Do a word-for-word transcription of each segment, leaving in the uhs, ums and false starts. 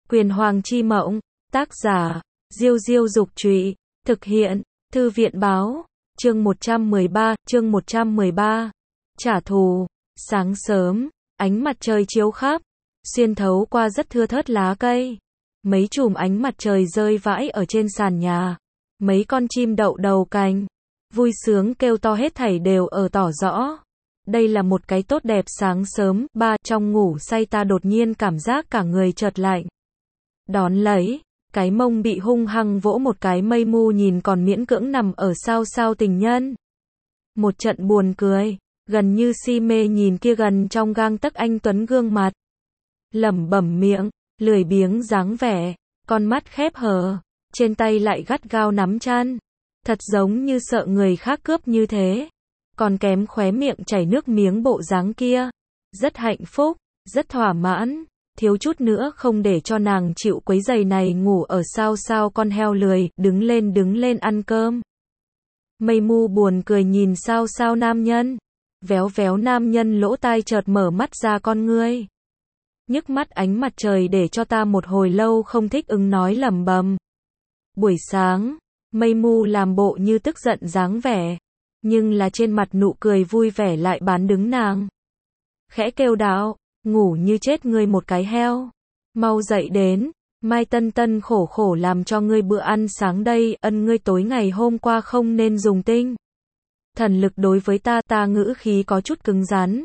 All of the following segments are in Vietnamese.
Quyền Hoàng chi mộng, tác giả, Diêu Diêu Dục Trụy, thực hiện, Thư viện Báo, chương một trăm mười ba, chương một trăm mười ba, trả thù. Sáng sớm, ánh mặt trời chiếu khắp, xuyên thấu qua rất thưa thớt lá cây. Mấy chùm ánh mặt trời rơi vãi ở trên sàn nhà. Mấy con chim đậu đầu cành, vui sướng kêu to, hết thảy đều ở tỏ rõ. Đây là một cái tốt đẹp sáng sớm. Ba, trong ngủ say ta đột nhiên cảm giác cả người chợt lạnh. Đón lấy, cái mông bị hung hăng vỗ một cái. Mây Mu nhìn còn miễn cưỡng nằm ở sao sao tình nhân. Một trận buồn cười, gần như si mê nhìn kia gần trong gang tấc anh tuấn gương mặt. Lẩm bẩm miệng, lười biếng dáng vẻ, con mắt khép hờ, trên tay lại gắt gao nắm chăn. Thật giống như sợ người khác cướp như thế. Còn kém khóe miệng chảy nước miếng bộ dáng kia. Rất hạnh phúc, rất thỏa mãn, thiếu chút nữa không để cho nàng chịu quấy giày này ngủ ở sao sao con heo lười, đứng lên đứng lên ăn cơm. Mây Mu buồn cười nhìn sao sao nam nhân. Véo véo nam nhân lỗ tai chợt mở mắt ra, con ngươi nhức mắt ánh mặt trời để cho ta một hồi lâu không thích ứng, nói lẩm bẩm. Buổi sáng, Mây Mu làm bộ như tức giận dáng vẻ, nhưng là trên mặt nụ cười vui vẻ lại bán đứng nàng. Khẽ kêu đạo, ngủ như chết ngươi một cái heo. Mau dậy đến, mai Tân Tân khổ khổ làm cho ngươi bữa ăn sáng đây, ân ngươi tối ngày hôm qua không nên dùng tinh thần lực đối với ta. Ta ngữ khí có chút cứng rắn.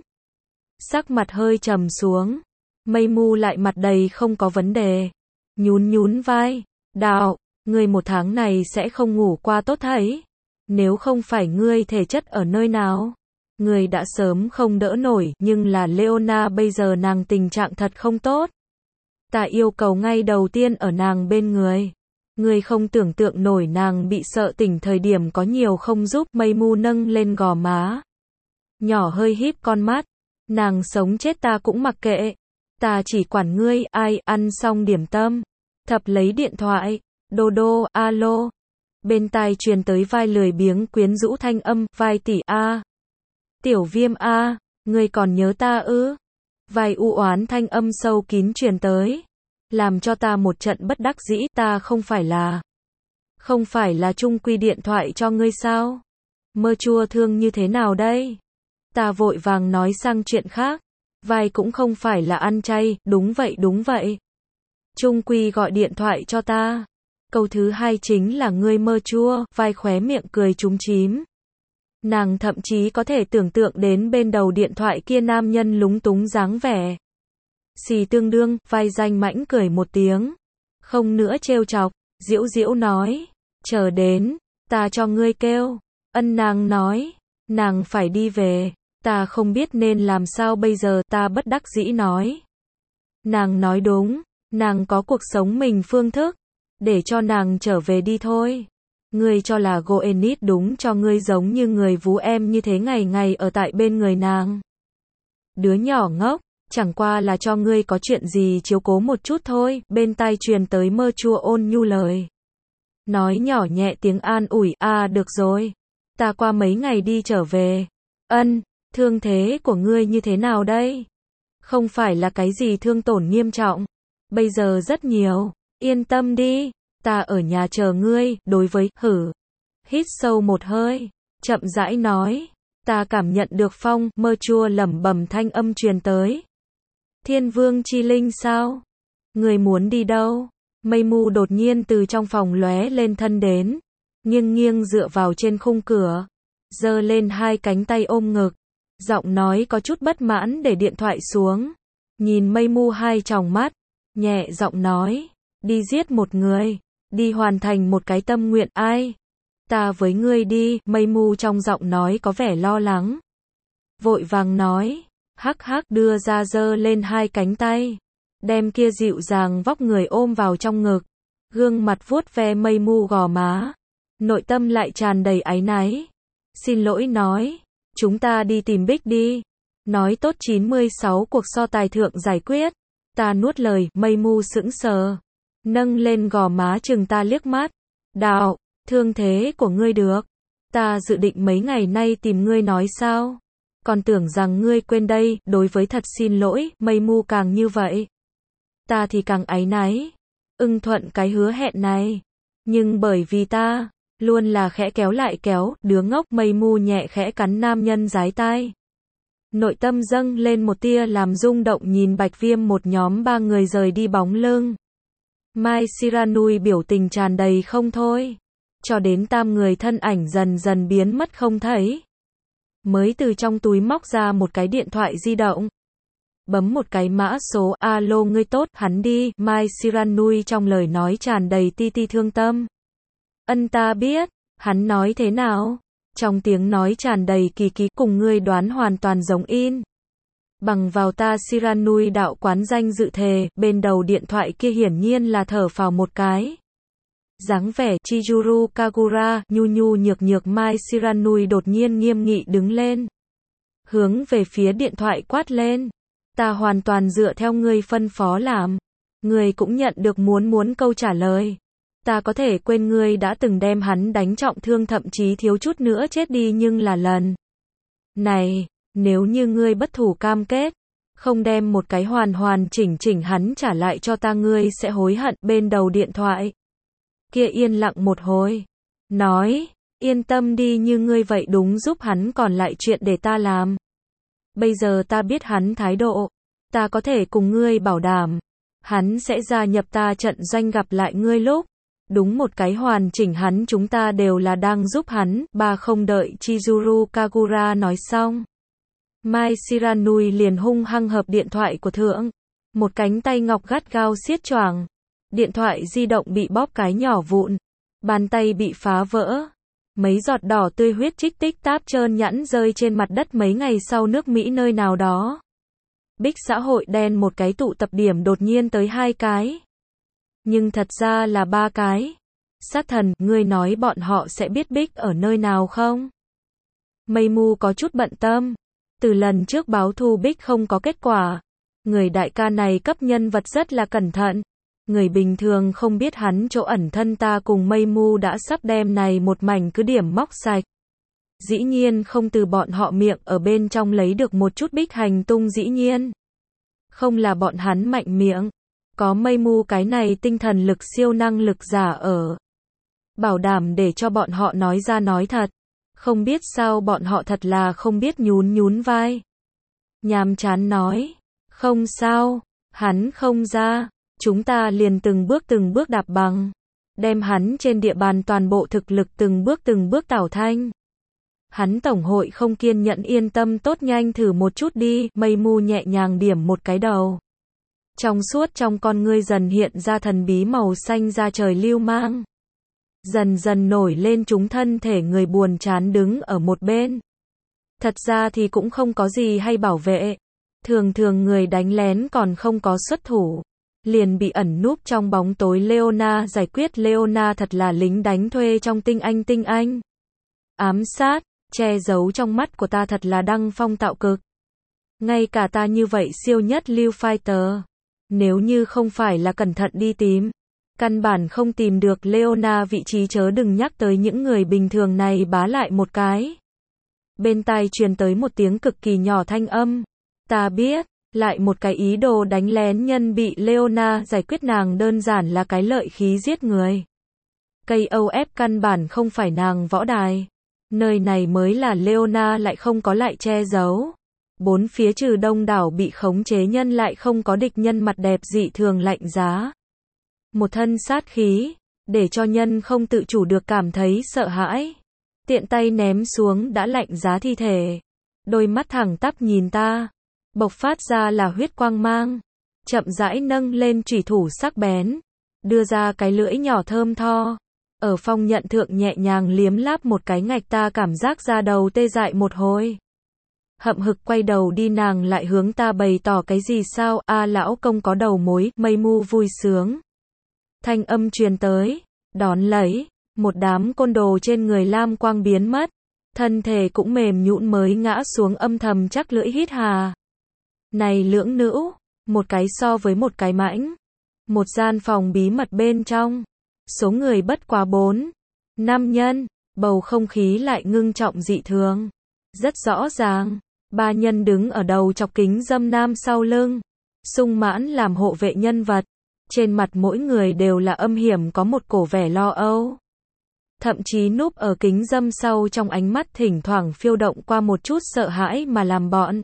Sắc mặt hơi trầm xuống. Mây Mu lại mặt đầy không có vấn đề. Nhún nhún vai, đạo, ngươi một tháng này sẽ không ngủ qua tốt thấy. Nếu không phải ngươi thể chất ở nơi nào, ngươi đã sớm không đỡ nổi, nhưng là Leona bây giờ nàng tình trạng thật không tốt. Ta yêu cầu ngay đầu tiên ở nàng bên người. Ngươi không tưởng tượng nổi nàng bị sợ tỉnh thời điểm có nhiều không giúp. Mây Mu nâng lên gò má nhỏ hơi híp con mắt. Nàng sống chết ta cũng mặc kệ. Ta chỉ quản ngươi. Ai, ăn xong điểm tâm, thập lấy điện thoại. Đô đô, alo. Bên tai truyền tới vai lười biếng quyến rũ thanh âm, vai tỷ a. Tiểu Viêm a, ngươi còn nhớ ta ư? Vai u oán thanh âm sâu kín truyền tới, làm cho ta một trận bất đắc dĩ. Ta không phải là Không phải là trung quy điện thoại cho ngươi sao? Mơ chua thương như thế nào đây? Ta vội vàng nói sang chuyện khác. Vai cũng không phải là ăn chay. Đúng vậy đúng vậy. Trung quy gọi điện thoại cho ta. Câu thứ hai chính là ngươi mơ chua. Vai khóe miệng cười chúm chím. Nàng thậm chí có thể tưởng tượng đến bên đầu điện thoại kia nam nhân lúng túng dáng vẻ. Xì tương đương. Vai danh mãnh cười một tiếng, không nữa trêu chọc, giễu giễu nói, chờ đến, ta cho ngươi kêu. Ân, nàng nói, nàng phải đi về. Ta không biết nên làm sao bây giờ. Ta bất đắc dĩ nói. Nàng nói đúng, nàng có cuộc sống mình phương thức, để cho nàng trở về đi thôi. Ngươi cho là Goenit đúng cho ngươi giống như người vú em như thế, ngày ngày ở tại bên người nàng. Đứa nhỏ ngốc, chẳng qua là cho ngươi có chuyện gì chiếu cố một chút thôi. Bên tai truyền tới mơ chua ôn nhu lời nói nhỏ nhẹ tiếng an ủi. À được rồi, ta qua mấy ngày đi trở về. Ân, thương thế của ngươi như thế nào đây? Không phải là cái gì thương tổn nghiêm trọng. Bây giờ rất nhiều, yên tâm đi, ta ở nhà chờ ngươi. Đối với hử, hít sâu một hơi, chậm rãi nói, ta cảm nhận được phong. Mơ chua lẩm bẩm thanh âm truyền tới. Thiên Vương chi linh sao? Ngươi muốn đi đâu? Mây Mu đột nhiên từ trong phòng lóe lên thân đến, nghiêng nghiêng dựa vào trên khung cửa, giơ lên hai cánh tay ôm ngực, giọng nói có chút bất mãn, để điện thoại xuống, nhìn Mây Mu hai tròng mắt, nhẹ giọng nói, đi giết một người, đi hoàn thành một cái tâm nguyện. Ai? Ta với ngươi đi. Mây Mu trong giọng nói có vẻ lo lắng, vội vàng nói, hắc hắc, đưa ra giơ lên hai cánh tay, đem kia dịu dàng vóc người ôm vào trong ngực, gương mặt vuốt ve Mây Mu gò má, nội tâm lại tràn đầy áy náy. Xin lỗi nói, chúng ta đi tìm Bích đi. Nói tốt chín mươi sáu cuộc so tài thượng giải quyết. Ta nuốt lời. Mây Mu sững sờ, nâng lên gò má chừng ta liếc mắt, đạo, thương thế của ngươi được. Ta dự định mấy ngày nay tìm ngươi nói sao, còn tưởng rằng ngươi quên đây. Đối với thật xin lỗi. Mây Mu càng như vậy, ta thì càng áy náy. ưng thuận cái hứa hẹn này. Nhưng bởi vì ta, luôn là khẽ kéo lại kéo, đứa ngốc, mây mu nhẹ khẽ cắn nam nhân dái tai. Nội tâm dâng lên một tia làm rung động nhìn Bạch Viêm một nhóm ba người rời đi bóng lưng. Mai Shiranui biểu tình tràn đầy không thôi. Cho đến tam người thân ảnh dần dần biến mất không thấy. Mới từ trong túi móc ra một cái điện thoại di động. Bấm một cái mã số, alo ngươi tốt, hắn đi, Mai Shiranui trong lời nói tràn đầy ti ti thương tâm. Ân ta biết, hắn nói thế nào? Trong tiếng nói tràn đầy kỳ ký, cùng ngươi đoán hoàn toàn giống in. Bằng vào ta Shiranui đạo quán danh dự thề, bên đầu điện thoại kia hiển nhiên là thở phào một cái. Dáng vẻ Chizuru Kagura, nhu nhu nhược nhược Mai Shiranui đột nhiên nghiêm nghị đứng lên. Hướng về phía điện thoại quát lên. Ta hoàn toàn dựa theo ngươi phân phó làm. Ngươi cũng nhận được muốn muốn câu trả lời. Ta có thể quên ngươi đã từng đem hắn đánh trọng thương thậm chí thiếu chút nữa chết đi nhưng là lần này, nếu như ngươi bất thủ cam kết, không đem một cái hoàn hoàn chỉnh chỉnh hắn trả lại cho ta ngươi sẽ hối hận. Bên đầu điện thoại kia yên lặng một hồi. Nói, yên tâm đi như ngươi vậy đúng giúp hắn còn lại chuyện để ta làm. Bây giờ ta biết hắn thái độ. Ta có thể cùng ngươi bảo đảm. Hắn sẽ gia nhập ta trận doanh gặp lại ngươi lúc. Đúng một cái hoàn chỉnh hắn chúng ta đều là đang giúp hắn. Ba không đợi Chizuru Kagura nói xong. Mai Shiranui liền hung hăng hợp điện thoại của thượng. Một cánh tay ngọc gắt gao siết choàng. Điện thoại di động bị bóp cái nhỏ vụn. Bàn tay bị phá vỡ. Mấy giọt đỏ tươi huyết trích tích táp trơn nhẵn rơi trên mặt đất mấy ngày sau nước Mỹ nơi nào đó. Bích xã hội đen một cái tụ tập điểm đột nhiên tới hai cái. Nhưng thật ra là ba cái. Sát thần, ngươi nói bọn họ sẽ biết Bích ở nơi nào không? Mây Mu có chút bận tâm. Từ lần trước báo thù Bích không có kết quả. Người đại ca này cấp nhân vật rất là cẩn thận. Người bình thường không biết hắn chỗ ẩn thân ta cùng Mây Mu đã sắp đem này một mảnh cứ điểm móc sạch. Dĩ nhiên không từ bọn họ miệng ở bên trong lấy được một chút Bích hành tung dĩ nhiên. Không là bọn hắn mạnh miệng. Có Mây Mu cái này tinh thần lực siêu năng lực giả ở. Bảo đảm để cho bọn họ nói ra nói thật. Không biết sao bọn họ thật là không biết nhún nhún vai. Nhàm chán nói. Không sao. Hắn không ra. Chúng ta liền từng bước từng bước đạp bằng. Đem hắn trên địa bàn toàn bộ thực lực từng bước từng bước tảo thanh. Hắn tổng hội không kiên nhẫn yên tâm tốt nhanh thử một chút đi. Mây Mu nhẹ nhàng điểm một cái đầu. Trong suốt trong con ngươi dần hiện ra thần bí màu xanh da trời lưu mang. Dần dần nổi lên chúng thân thể người buồn chán đứng ở một bên. Thật ra thì cũng không có gì hay bảo vệ. Thường thường người đánh lén còn không có xuất thủ. Liền bị ẩn núp trong bóng tối Leona giải quyết. Leona thật là lính đánh thuê trong tinh anh tinh anh. Ám sát, che giấu trong mắt của ta thật là đăng phong tạo cực. Ngay cả ta như vậy siêu nhất lưu fighter. Nếu như không phải là cẩn thận đi tìm. Căn bản không tìm được Leona vị trí chớ đừng nhắc tới những người bình thường này bá lại một cái. Bên tai truyền tới một tiếng cực kỳ nhỏ thanh âm. Ta biết. Lại một cái ý đồ đánh lén nhân bị Leona giải quyết nàng đơn giản là cái lợi khí giết người. Cây ô ép căn bản không phải nàng võ đài. Nơi này mới là Leona lại không có lại che giấu. Bốn phía trừ đông đảo bị khống chế nhân lại không có địch nhân mặt đẹp dị thường lạnh giá. Một thân sát khí, để cho nhân không tự chủ được cảm thấy sợ hãi. Tiện tay ném xuống đã lạnh giá thi thể. Đôi mắt thẳng tắp nhìn ta. Bộc phát ra là huyết quang mang. Chậm rãi nâng lên chủy thủ sắc bén. Đưa ra cái lưỡi nhỏ thơm tho. Ở phong nhận thượng nhẹ nhàng liếm láp một cái ngạch ta cảm giác ra đầu tê dại một hồi. Hậm hực quay đầu đi nàng lại hướng ta bày tỏ cái gì sao, a lão công có đầu mối, Mây Mu vui sướng. Thanh âm truyền tới, đón lấy, một đám côn đồ trên người lam quang biến mất. Thân thể cũng mềm nhũn mới ngã xuống âm thầm chắc lưỡi hít hà. Này lưỡng nữ, một cái so với một cái mãnh. Một gian phòng bí mật bên trong. Số người bất quá bốn, năm nhân, bầu không khí lại ngưng trọng dị thường. Rất rõ ràng, ba nhân đứng ở đầu chọc kính dâm nam sau lưng. Sung mãn làm hộ vệ nhân vật. Trên mặt mỗi người đều là âm hiểm có một cổ vẻ lo âu. Thậm chí núp ở kính râm sau trong ánh mắt thỉnh thoảng phiêu động qua một chút sợ hãi mà làm bọn.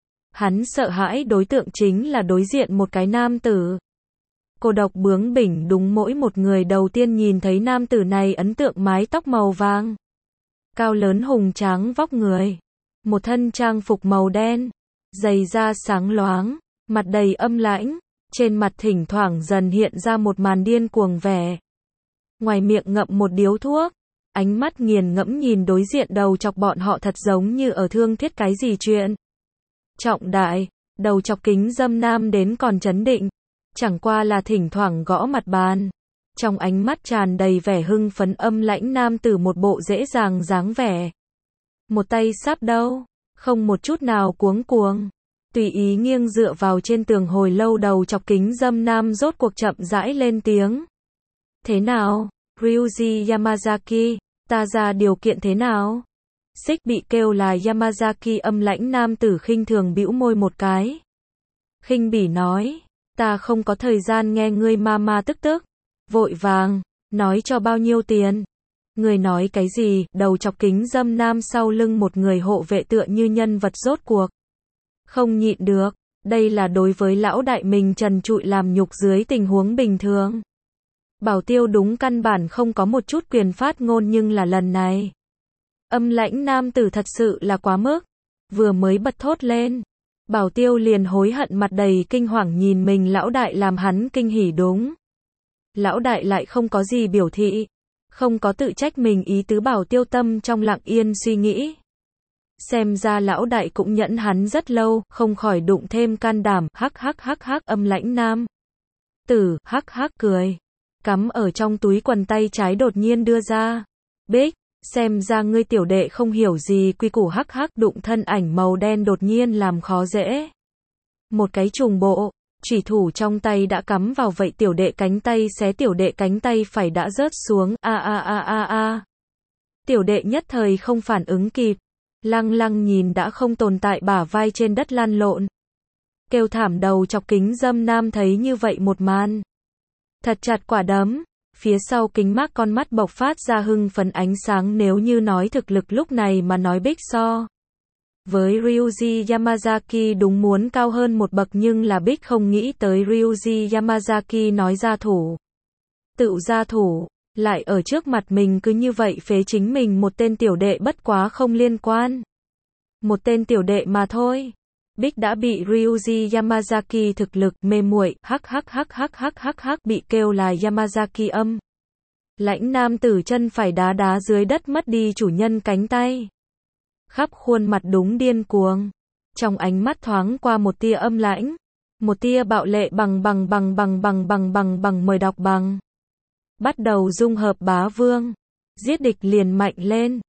Hắn sợ hãi đối tượng chính là đối diện một cái nam tử. Cô độc bướng bỉnh đúng mỗi một người đầu tiên nhìn thấy nam tử này ấn tượng mái tóc màu vàng. Cao lớn hùng tráng vóc người. Một thân trang phục màu đen. Giày da sáng loáng. Mặt đầy âm lãnh. Trên mặt thỉnh thoảng dần hiện ra một màn điên cuồng vẻ. Ngoài miệng ngậm một điếu thuốc. Ánh mắt nghiền ngẫm nhìn đối diện đầu chọc bọn họ thật giống như ở thương thiết cái gì chuyện. Trọng đại, đầu chọc kính dâm nam đến còn chấn định. Chẳng qua là thỉnh thoảng gõ mặt bàn. Trong ánh mắt tràn đầy vẻ hưng phấn âm lãnh nam tử một bộ dễ dàng dáng vẻ. Một tay sáp đâu, không một chút nào cuống cuồng. Tùy ý nghiêng dựa vào trên tường hồi lâu đầu chọc kính dâm nam rốt cuộc chậm rãi lên tiếng. Thế nào, Ryuji Yamazaki, ta ra điều kiện thế nào? Xích bị kêu là Yamazaki âm lãnh nam tử khinh thường bĩu môi một cái. Khinh bỉ nói, ta không có thời gian nghe ngươi ma ma tức tức. Vội vàng, nói cho bao nhiêu tiền? Người nói cái gì? Đầu chọc kính dâm nam sau lưng một người hộ vệ tựa như nhân vật rốt cuộc. Không nhịn được, đây là đối với lão đại mình trần trụi làm nhục dưới tình huống bình thường. Bảo Tiêu đúng căn bản không có một chút quyền phát ngôn nhưng là lần này. Âm lãnh nam tử thật sự là quá mức. Vừa mới bật thốt lên. Bảo Tiêu liền hối hận mặt đầy kinh hoàng nhìn mình lão đại làm hắn kinh hỉ đúng. Lão đại lại không có gì biểu thị. Không có tự trách mình ý tứ Bảo Tiêu tâm trong lặng yên suy nghĩ. Xem ra lão đại cũng nhẫn hắn rất lâu, không khỏi đụng thêm can đảm, hắc hắc hắc hắc âm lãnh nam. Tử, hắc hắc cười. Cắm ở trong túi quần tay trái đột nhiên đưa ra. Bích, xem ra ngươi tiểu đệ không hiểu gì quy củ hắc hắc đụng thân ảnh màu đen đột nhiên làm khó dễ. Một cái trùng bộ, chủy thủ trong tay đã cắm vào vậy tiểu đệ cánh tay xé tiểu đệ cánh tay phải đã rớt xuống, a a a a a. Tiểu đệ nhất thời không phản ứng kịp. Lăng lăng nhìn đã không tồn tại bả vai trên đất lăn lộn. Kêu thảm đầu chọc kính dâm nam thấy như vậy một màn. Thật chặt quả đấm, phía sau kính mát con mắt bộc phát ra hưng phấn ánh sáng nếu như nói thực lực lúc này mà nói Bích so. Với Ryuji Yamazaki đúng muốn cao hơn một bậc nhưng là Bích không nghĩ tới Ryuji Yamazaki nói ra thủ. Tự ra thủ, lại ở trước mặt mình cứ như vậy phế chính mình một tên tiểu đệ bất quá không liên quan. Một tên tiểu đệ mà thôi. Bích đã bị Ryuji Yamazaki thực lực mê muội, hắc hắc hắc hắc hắc hắc hắc bị kêu là Yamazaki âm. Lãnh nam tử chân phải đá đá dưới đất mất đi chủ nhân cánh tay. Khắp khuôn mặt đúng điên cuồng. Trong ánh mắt thoáng qua một tia âm lãnh, một tia bạo lệ bằng bằng bằng bằng bằng bằng bằng bằng mời đọc bằng. Bắt đầu dung hợp bá vương, giết địch liền mạnh lên.